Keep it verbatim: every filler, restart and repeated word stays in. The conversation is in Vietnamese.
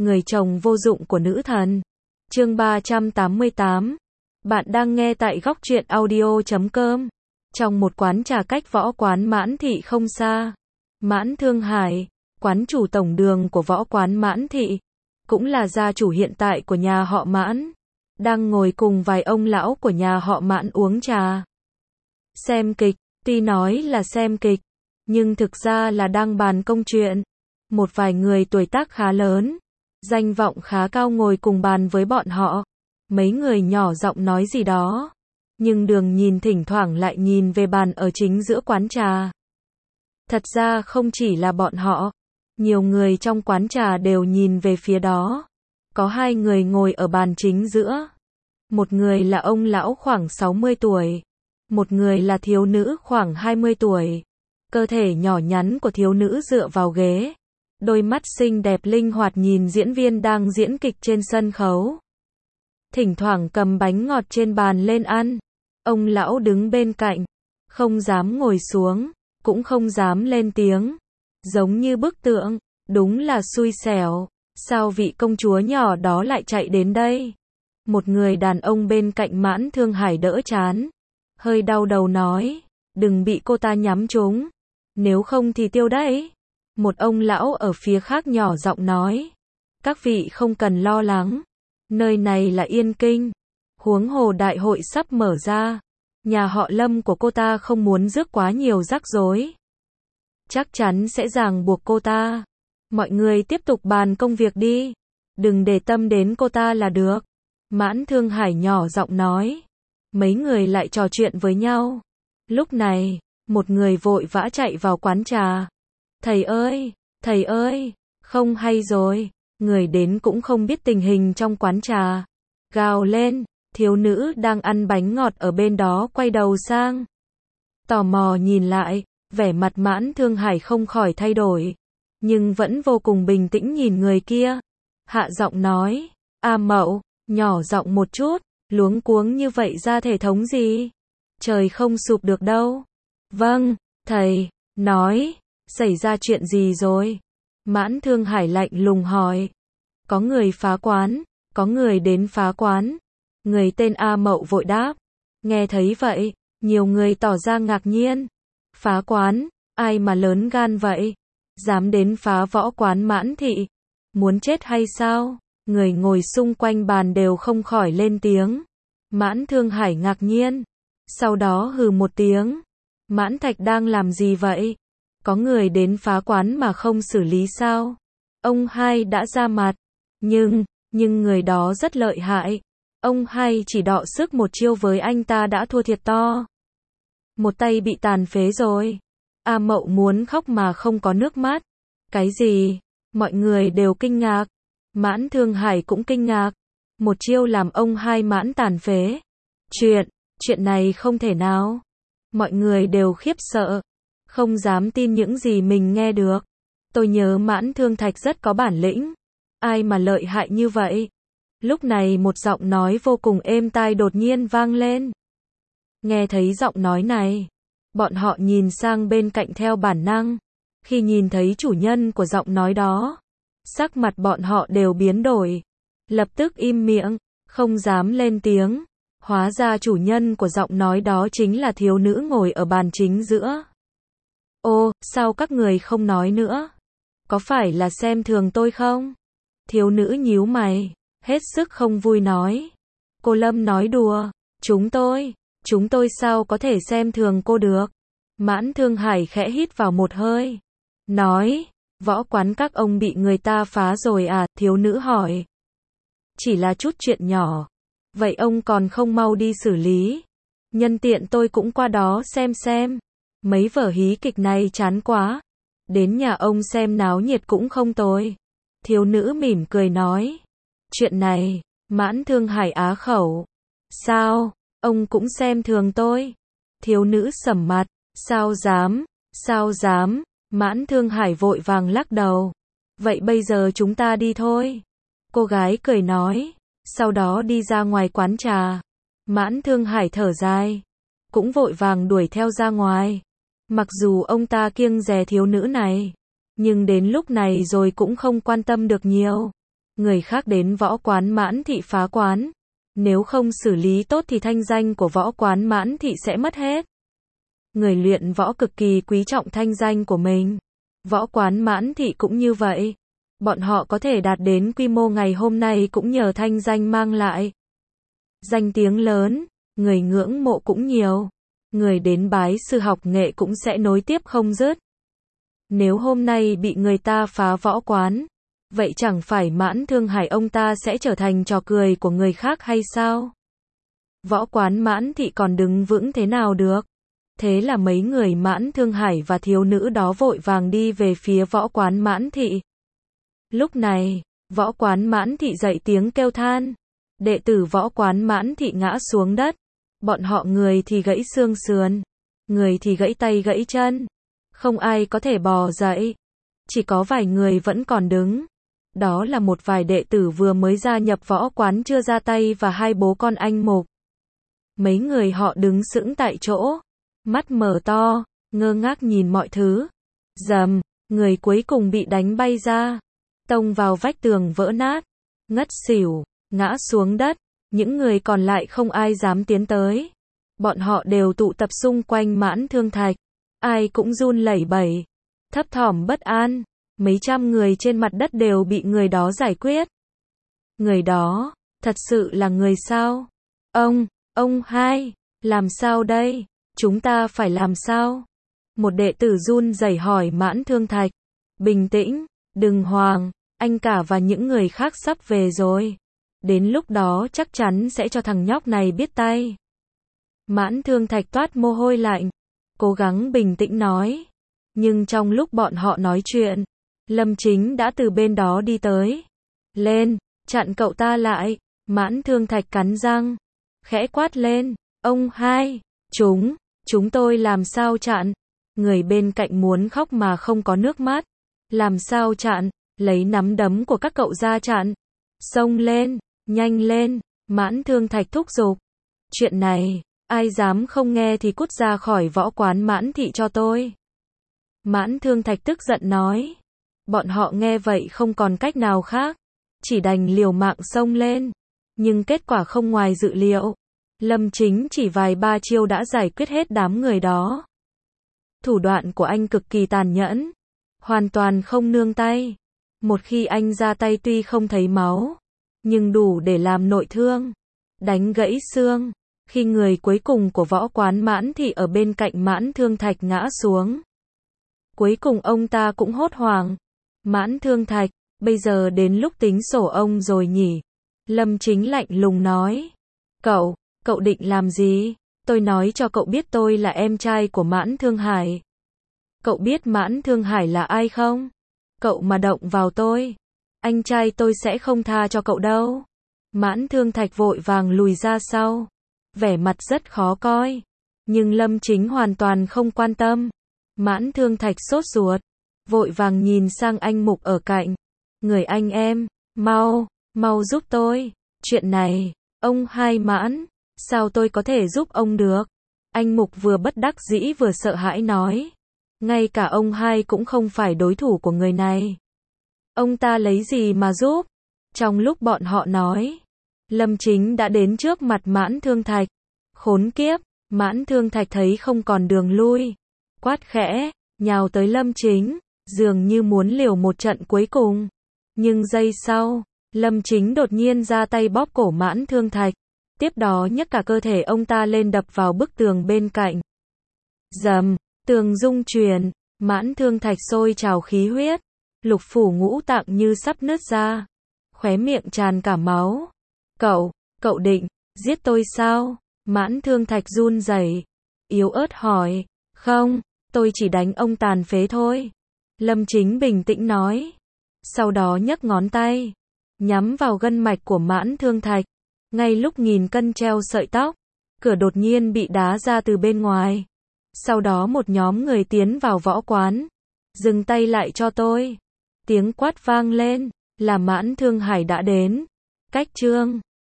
người chồng vô dụng của nữ thần. Chương ba trăm tám mươi tám. Bạn đang nghe tại góc truyện audio chấm com. Trong một quán trà cách võ quán Mãn Thị không xa, Mãn Thương Hải, quán chủ tổng đường của võ quán Mãn Thị, cũng là gia chủ hiện tại của nhà họ Mãn, đang ngồi cùng vài ông lão của nhà họ Mãn uống trà. Xem kịch, tuy nói là xem kịch, nhưng thực ra là đang bàn công chuyện. Một vài người tuổi tác khá lớn, danh vọng khá cao ngồi cùng bàn với bọn họ. Mấy người nhỏ giọng nói gì đó, nhưng đường nhìn thỉnh thoảng lại nhìn về bàn ở chính giữa quán trà. Thật ra không chỉ là bọn họ, nhiều người trong quán trà đều nhìn về phía đó. Có hai người ngồi ở bàn chính giữa. Một người là ông lão khoảng sáu mươi tuổi, một người là thiếu nữ khoảng hai mươi tuổi. Cơ thể nhỏ nhắn của thiếu nữ dựa vào ghế, đôi mắt xinh đẹp linh hoạt nhìn diễn viên đang diễn kịch trên sân khấu. Thỉnh thoảng cầm bánh ngọt trên bàn lên ăn. Ông lão đứng bên cạnh, không dám ngồi xuống, cũng không dám lên tiếng. Giống như bức tượng, đúng là xui xẻo. Sao vị công chúa nhỏ đó lại chạy đến đây? Một người đàn ông bên cạnh Mãn Thương Hải đỡ chán, hơi đau đầu nói, đừng bị cô ta nhắm trúng, nếu không thì tiêu đấy. Một ông lão ở phía khác nhỏ giọng nói, các vị không cần lo lắng, nơi này là Yên Kinh, huống hồ đại hội sắp mở ra, nhà họ Lâm của cô ta không muốn rước quá nhiều rắc rối, chắc chắn sẽ ràng buộc cô ta. Mọi người tiếp tục bàn công việc đi, đừng để tâm đến cô ta là được. Mãn Thương Hải nhỏ giọng nói. Mấy người lại trò chuyện với nhau. Lúc này, một người vội vã chạy vào quán trà. Thầy ơi, thầy ơi, không hay rồi. Người đến cũng không biết tình hình trong quán trà. Gào lên, thiếu nữ đang ăn bánh ngọt ở bên đó quay đầu sang. Tò mò nhìn lại, vẻ mặt Mãn Thương Hải không khỏi thay đổi, nhưng vẫn vô cùng bình tĩnh nhìn người kia. Hạ giọng nói, A Mậu, nhỏ giọng một chút, luống cuống như vậy ra thể thống gì? Trời không sụp được đâu. Vâng, thầy, nói, xảy ra chuyện gì rồi? Mãn Thương Hải lạnh lùng hỏi. Có người phá quán, có người đến phá quán. Người tên A Mậu vội đáp. Nghe thấy vậy, nhiều người tỏ ra ngạc nhiên. Phá quán, ai mà lớn gan vậy? Dám đến phá võ quán Mãn Thị, muốn chết hay sao? Người ngồi xung quanh bàn đều không khỏi lên tiếng. Mãn Thương Hải ngạc nhiên, sau đó hừ một tiếng. Mãn Thạch đang làm gì vậy? Có người đến phá quán mà không xử lý sao? Ông hai đã ra mặt, nhưng, nhưng người đó rất lợi hại. Ông hai chỉ đọ sức một chiêu với anh ta đã thua thiệt to. Một tay bị tàn phế rồi. A Mậu muốn khóc mà không có nước mắt. Cái gì? Mọi người đều kinh ngạc. Mãn Thương Hải cũng kinh ngạc. Một chiêu làm ông hai Mãn tàn phế. Chuyện, chuyện này không thể nào. Mọi người đều khiếp sợ. Không dám tin những gì mình nghe được. Tôi nhớ Mãn Thương Thạch rất có bản lĩnh. Ai mà lợi hại như vậy? Lúc này một giọng nói vô cùng êm tai đột nhiên vang lên. Nghe thấy giọng nói này, bọn họ nhìn sang bên cạnh theo bản năng. Khi nhìn thấy chủ nhân của giọng nói đó, sắc mặt bọn họ đều biến đổi. Lập tức im miệng, không dám lên tiếng. Hóa ra chủ nhân của giọng nói đó chính là thiếu nữ ngồi ở bàn chính giữa. Ô, sao các người không nói nữa? Có phải là xem thường tôi không? Thiếu nữ nhíu mày, hết sức không vui nói. Cô Lâm nói đùa, chúng tôi, chúng tôi sao có thể xem thường cô được? Mãn Thương Hải khẽ hít vào một hơi, nói, võ quán các ông bị người ta phá rồi à? Thiếu nữ hỏi. Chỉ là chút chuyện nhỏ, vậy ông còn không mau đi xử lý? Nhân tiện tôi cũng qua đó xem xem. Mấy vở hí kịch này chán quá, đến nhà ông xem náo nhiệt cũng không tồi. Thiếu nữ mỉm cười nói. Chuyện này, Mãn Thương Hải á khẩu. Sao, ông cũng xem thường tôi? Thiếu nữ sầm mặt. Sao dám, sao dám? Mãn Thương Hải vội vàng lắc đầu. Vậy bây giờ chúng ta đi thôi. Cô gái cười nói. Sau đó đi ra ngoài quán trà. Mãn Thương Hải thở dài, cũng vội vàng đuổi theo ra ngoài. Mặc dù ông ta kiêng dè thiếu nữ này, nhưng đến lúc này rồi cũng không quan tâm được nhiều. Người khác đến võ quán Mãn Thị phá quán. Nếu không xử lý tốt thì thanh danh của võ quán Mãn Thị sẽ mất hết. Người luyện võ cực kỳ quý trọng thanh danh của mình. Võ quán Mãn Thị cũng như vậy. Bọn họ có thể đạt đến quy mô ngày hôm nay cũng nhờ thanh danh mang lại. Danh tiếng lớn, người ngưỡng mộ cũng nhiều. Người đến bái sư học nghệ cũng sẽ nối tiếp không dứt. Nếu hôm nay bị người ta phá võ quán, vậy chẳng phải Mãn Thương Hải ông ta sẽ trở thành trò cười của người khác hay sao? Võ quán Mãn Thị còn đứng vững thế nào được? Thế là mấy người Mãn Thương Hải và thiếu nữ đó vội vàng đi về phía võ quán Mãn Thị. Lúc này, võ quán Mãn Thị dậy tiếng kêu than. Đệ tử võ quán Mãn Thị ngã xuống đất. Bọn họ người thì gãy xương sườn, người thì gãy tay gãy chân. Không ai có thể bò dậy. Chỉ có vài người vẫn còn đứng. Đó là một vài đệ tử vừa mới gia nhập võ quán chưa ra tay và hai bố con anh Mục. Mấy người họ đứng sững tại chỗ, mắt mở to, ngơ ngác nhìn mọi thứ. Rầm, người cuối cùng bị đánh bay ra, tông vào vách tường vỡ nát, ngất xỉu, ngã xuống đất. Những người còn lại không ai dám tiến tới. Bọn họ đều tụ tập xung quanh Mãn Thương Thạch. Ai cũng run lẩy bẩy, thấp thỏm bất an. Mấy trăm người trên mặt đất đều bị người đó giải quyết. Người đó, thật sự là người sao? Ông, ông hai, làm sao đây? Chúng ta phải làm sao? Một đệ tử run rẩy hỏi Mãn Thương Thạch. Bình tĩnh, đừng hoảng, anh cả và những người khác sắp về rồi. Đến lúc đó chắc chắn sẽ cho thằng nhóc này biết tay. Mãn Thương Thạch toát mồ hôi lạnh, cố gắng bình tĩnh nói. Nhưng trong lúc bọn họ nói chuyện, Lâm Chính đã từ bên đó đi tới. Lên, chặn cậu ta lại. Mãn Thương Thạch cắn răng, khẽ quát lên. Ông hai, chúng, chúng tôi làm sao chặn? Người bên cạnh muốn khóc mà không có nước mắt. Làm sao chặn? Lấy nắm đấm của các cậu ra chặn. Xông lên, nhanh lên, Mãn Thương Thạch thúc giục. Chuyện này, ai dám không nghe thì cút ra khỏi võ quán Mãn Thị cho tôi. Mãn Thương Thạch tức giận nói. Bọn họ nghe vậy không còn cách nào khác, chỉ đành liều mạng xông lên. Nhưng kết quả không ngoài dự liệu. Lâm Chính chỉ vài ba chiêu đã giải quyết hết đám người đó. Thủ đoạn của anh cực kỳ tàn nhẫn, hoàn toàn không nương tay. Một khi anh ra tay tuy không thấy máu, nhưng đủ để làm nội thương, đánh gãy xương. Khi người cuối cùng của võ quán Mãn Thị ở bên cạnh Mãn Thương Thạch ngã xuống, cuối cùng ông ta cũng hốt hoảng. Mãn Thương Thạch, bây giờ đến lúc tính sổ ông rồi nhỉ? Lâm Chính lạnh lùng nói. Cậu, cậu định làm gì? Tôi nói cho cậu biết tôi là em trai của Mãn Thương Hải. Cậu biết Mãn Thương Hải là ai không? Cậu mà động vào tôi, anh trai tôi sẽ không tha cho cậu đâu. Mãn Thương Thạch vội vàng lùi ra sau, vẻ mặt rất khó coi. Nhưng Lâm Chính hoàn toàn không quan tâm. Mãn Thương Thạch sốt ruột, vội vàng nhìn sang anh Mục ở cạnh. Người anh em, mau, mau giúp tôi. Chuyện này, ông hai Mãn, sao tôi có thể giúp ông được? Anh Mục vừa bất đắc dĩ vừa sợ hãi nói. Ngay cả ông hai cũng không phải đối thủ của người này. Ông ta lấy gì mà giúp? Trong lúc bọn họ nói, Lâm Chính đã đến trước mặt Mãn Thương Thạch. Khốn kiếp, Mãn Thương Thạch thấy không còn đường lui, quát khẽ, nhào tới Lâm Chính, dường như muốn liều một trận cuối cùng. Nhưng giây sau, Lâm Chính đột nhiên ra tay bóp cổ Mãn Thương Thạch, tiếp đó nhấc cả cơ thể ông ta lên đập vào bức tường bên cạnh. Rầm, tường rung chuyển, Mãn Thương Thạch sôi trào khí huyết, lục phủ ngũ tạng như sắp nứt ra, khóe miệng tràn cả máu. Cậu, cậu định giết tôi sao? Mãn Thương Thạch run rẩy, yếu ớt hỏi. Không, tôi chỉ đánh ông tàn phế thôi. Lâm Chính bình tĩnh nói. Sau đó nhấc ngón tay, nhắm vào gân mạch của Mãn Thương Thạch. Ngay lúc nghìn cân treo sợi tóc, cửa đột nhiên bị đá ra từ bên ngoài. Sau đó một nhóm người tiến vào võ quán. Dừng tay lại cho tôi. Tiếng quát vang lên, là Mãn Thương Hải đã đến. Cách chương